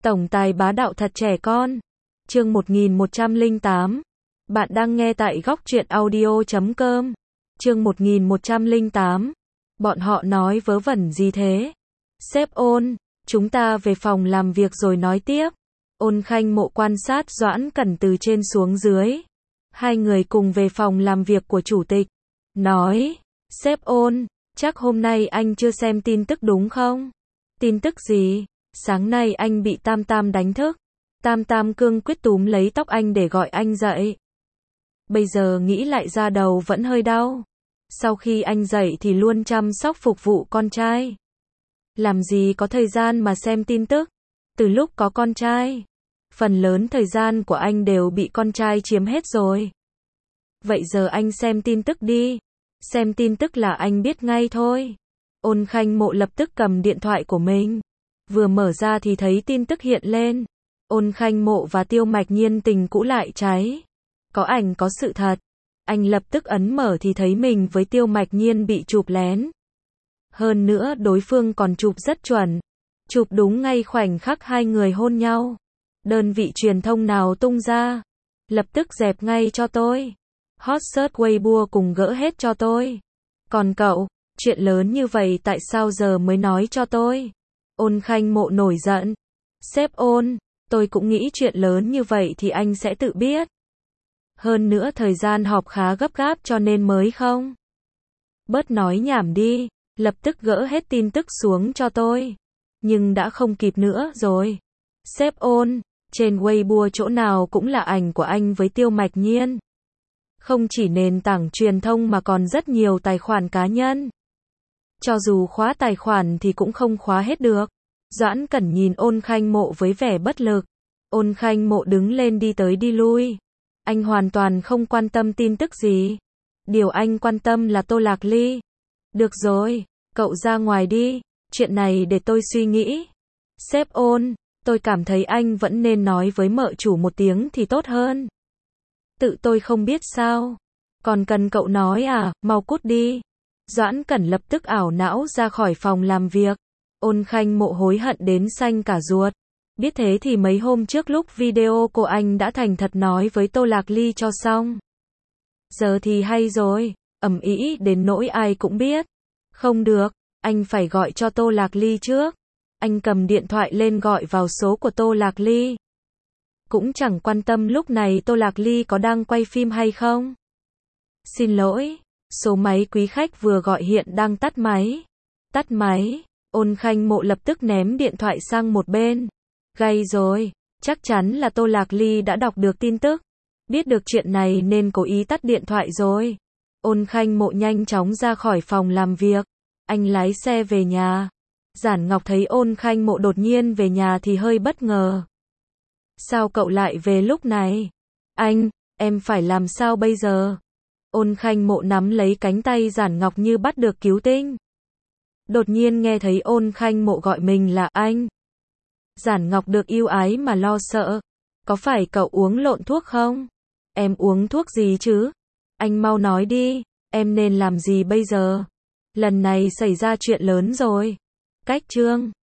Tổng tài bá đạo thật trẻ con. Chương 1108. Bạn đang nghe tại góc truyện audio.com. Chương 1108. Bọn họ nói vớ vẩn gì thế? Sếp Ôn, chúng ta về phòng làm việc rồi nói tiếp. Ôn Khanh Mộ quan sát Doãn Cẩn từ trên xuống dưới. Hai người cùng về phòng làm việc của chủ tịch. Nói, sếp Ôn, chắc hôm nay anh chưa xem tin tức đúng không? Tin tức gì? Sáng nay anh bị Tam Tam đánh thức. Tam Tam cương quyết túm lấy tóc anh để gọi anh dậy. Bây giờ nghĩ lại da đầu vẫn hơi đau. Sau khi anh dậy thì luôn chăm sóc phục vụ con trai. Làm gì có thời gian mà xem tin tức. Từ lúc có con trai, phần lớn thời gian của anh đều bị con trai chiếm hết rồi. Vậy giờ anh xem tin tức đi. Xem tin tức là anh biết ngay thôi. Ôn Khanh Mộ lập tức cầm điện thoại của mình. Vừa mở ra thì thấy tin tức hiện lên. Ôn Khanh Mộ và Tiêu Mạch Nhiên tình cũ lại cháy. Có ảnh có sự thật. Anh lập tức ấn mở thì thấy mình với Tiêu Mạch Nhiên bị chụp lén. Hơn nữa đối phương còn chụp rất chuẩn. Chụp đúng ngay khoảnh khắc hai người hôn nhau. Đơn vị truyền thông nào tung ra, lập tức dẹp ngay cho tôi. Hot search Weibo cùng gỡ hết cho tôi. Còn cậu, chuyện lớn như vậy tại sao giờ mới nói cho tôi? Ôn Khanh Mộ nổi giận. Sếp Ôn, tôi cũng nghĩ chuyện lớn như vậy thì anh sẽ tự biết. Hơn nữa thời gian họp khá gấp gáp cho nên mới không. Bớt nói nhảm đi, lập tức gỡ hết tin tức xuống cho tôi. Nhưng đã không kịp nữa rồi. Sếp Ôn, trên Weibo chỗ nào cũng là ảnh của anh với Tiêu Mạch Nhiên. Không chỉ nền tảng truyền thông mà còn rất nhiều tài khoản cá nhân. Cho dù khóa tài khoản thì cũng không khóa hết được. Doãn Cẩn nhìn Ôn Khanh Mộ với vẻ bất lực. Ôn Khanh Mộ đứng lên đi tới đi lui. Anh hoàn toàn không quan tâm tin tức gì. Điều anh quan tâm là Tô Lạc Ly. Được rồi, cậu ra ngoài đi. Chuyện này để tôi suy nghĩ. Sếp Ôn, tôi cảm thấy anh vẫn nên nói với mợ chủ một tiếng thì tốt hơn. Tự tôi không biết sao. Còn cần cậu nói à, mau cút đi. Doãn Cẩn lập tức ảo não ra khỏi phòng làm việc. Ôn Khanh Mộ hối hận đến xanh cả ruột. Biết thế thì mấy hôm trước lúc video cô anh đã thành thật nói với Tô Lạc Ly cho xong. Giờ thì hay rồi, ầm ĩ đến nỗi ai cũng biết. Không được, anh phải gọi cho Tô Lạc Ly trước. Anh cầm điện thoại lên gọi vào số của Tô Lạc Ly. Cũng chẳng quan tâm lúc này Tô Lạc Ly có đang quay phim hay không. Xin lỗi, số máy quý khách vừa gọi hiện đang tắt máy. Tắt máy, Ôn Khanh Mộ lập tức ném điện thoại sang một bên. Gay rồi, chắc chắn là Tô Lạc Ly đã đọc được tin tức. Biết được chuyện này nên cố ý tắt điện thoại rồi. Ôn Khanh Mộ nhanh chóng ra khỏi phòng làm việc. Anh lái xe về nhà. Giản Ngọc thấy Ôn Khanh Mộ đột nhiên về nhà thì hơi bất ngờ. Sao cậu lại về lúc này? Anh, em phải làm sao bây giờ? Ôn Khanh Mộ nắm lấy cánh tay Giản Ngọc như bắt được cứu tinh. Đột nhiên nghe thấy Ôn Khanh Mộ gọi mình là anh. Giản Ngọc được yêu ái mà lo sợ. Có phải cậu uống lộn thuốc không? Em uống thuốc gì chứ? Anh mau nói đi, em nên làm gì bây giờ? Lần này xảy ra chuyện lớn rồi. Cách chương